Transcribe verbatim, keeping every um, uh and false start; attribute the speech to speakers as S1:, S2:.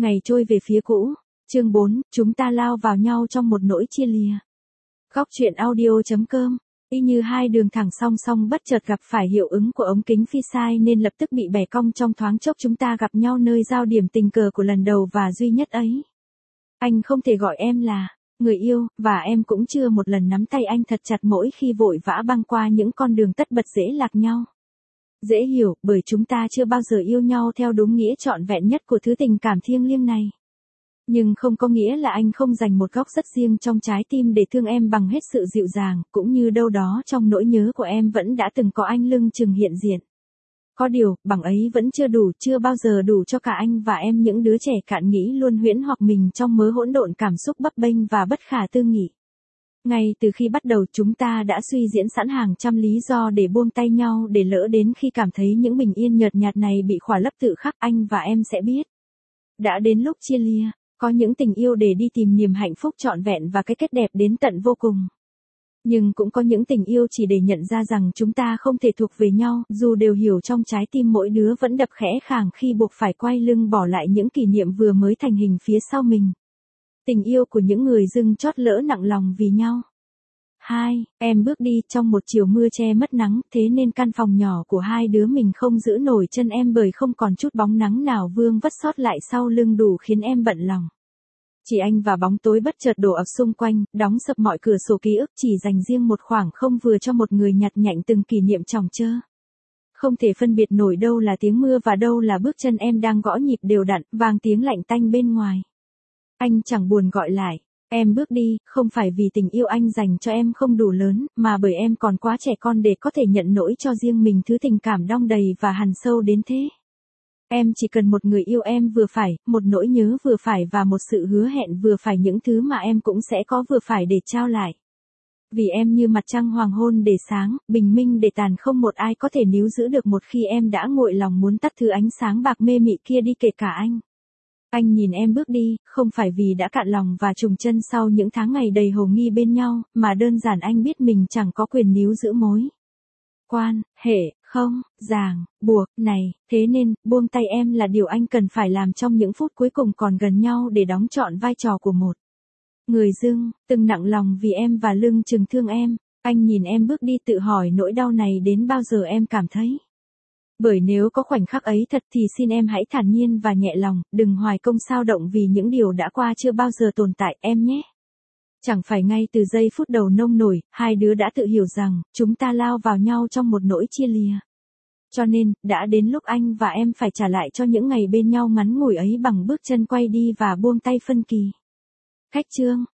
S1: Ngày trôi về phía cũ. Chương bốn, chúng ta lao vào nhau trong một nỗi chia lìa. Góc truyện audio chấm com. Y như hai đường thẳng song song bất chợt gặp phải hiệu ứng của ống kính phi sai nên lập tức bị bẻ cong trong thoáng chốc chúng ta gặp nhau nơi giao điểm tình cờ của lần đầu và duy nhất ấy. Anh không thể gọi em là người yêu, và em cũng chưa một lần nắm tay anh thật chặt mỗi khi vội vã băng qua những con đường tất bật dễ lạc nhau. Dễ hiểu, bởi chúng ta chưa bao giờ yêu nhau theo đúng nghĩa trọn vẹn nhất của thứ tình cảm thiêng liêng này. Nhưng không có nghĩa là anh không dành một góc rất riêng trong trái tim để thương em bằng hết sự dịu dàng, cũng như đâu đó trong nỗi nhớ của em vẫn đã từng có anh lưng chừng hiện diện. Có điều, bằng ấy vẫn chưa đủ, chưa bao giờ đủ cho cả anh và em những đứa trẻ cạn nghĩ luôn huyễn hoặc mình trong mớ hỗn độn cảm xúc bấp bênh và bất khả tư nghị. Ngay từ khi bắt đầu chúng ta đã suy diễn sẵn hàng trăm lý do để buông tay nhau, để lỡ đến khi cảm thấy những bình yên nhợt nhạt này bị khỏa lấp tự khắc anh và em sẽ biết. Đã đến lúc chia lìa, có những tình yêu để đi tìm niềm hạnh phúc trọn vẹn và cái kết đẹp đến tận vô cùng. Nhưng cũng có những tình yêu chỉ để nhận ra rằng chúng ta không thể thuộc về nhau, dù đều hiểu trong trái tim mỗi đứa vẫn đập khẽ khàng khi buộc phải quay lưng bỏ lại những kỷ niệm vừa mới thành hình phía sau mình. Tình yêu của những người dưng chót lỡ nặng lòng vì nhau. Hai, em bước đi trong một chiều mưa che mất nắng, thế nên căn phòng nhỏ của hai đứa mình không giữ nổi chân em bởi không còn chút bóng nắng nào vương vất sót lại sau lưng đủ khiến em bận lòng. Chỉ anh và bóng tối bất chợt đổ ập xung quanh, đóng sập mọi cửa sổ ký ức chỉ dành riêng một khoảng không vừa cho một người nhặt nhạnh từng kỷ niệm chòng chơ. Không thể phân biệt nổi đâu là tiếng mưa và đâu là bước chân em đang gõ nhịp đều đặn, vang tiếng lạnh tanh bên ngoài. Anh chẳng buồn gọi lại. Em bước đi, không phải vì tình yêu anh dành cho em không đủ lớn, mà bởi em còn quá trẻ con để có thể nhận nổi cho riêng mình thứ tình cảm đong đầy và hằn sâu đến thế. Em chỉ cần một người yêu em vừa phải, một nỗi nhớ vừa phải và một sự hứa hẹn vừa phải, những thứ mà em cũng sẽ có vừa phải để trao lại. Vì em như mặt trăng hoàng hôn để sáng, bình minh để tàn, không một ai có thể níu giữ được một khi em đã nguội lòng muốn tắt thứ ánh sáng bạc mê mị kia đi, kể cả anh. Anh nhìn em bước đi, không phải vì đã cạn lòng và trùng chân sau những tháng ngày đầy hồ nghi bên nhau, mà đơn giản anh biết mình chẳng có quyền níu giữ mối quan hệ, không, ràng, buộc, này, thế nên, buông tay em là điều anh cần phải làm trong những phút cuối cùng còn gần nhau để đóng trọn vai trò của một người dưng, từng nặng lòng vì em và lưng chừng thương em. Anh nhìn em bước đi tự hỏi nỗi đau này đến bao giờ em cảm thấy. Bởi nếu có khoảnh khắc ấy thật thì xin em hãy thản nhiên và nhẹ lòng, đừng hoài công sao động vì những điều đã qua chưa bao giờ tồn tại em nhé. Chẳng phải ngay từ giây phút đầu nông nổi, hai đứa đã tự hiểu rằng, chúng ta lao vào nhau trong một nỗi chia lìa. Cho nên, đã đến lúc anh và em phải trả lại cho những ngày bên nhau ngắn ngủi ấy bằng bước chân quay đi và buông tay phân kỳ. Khách chương.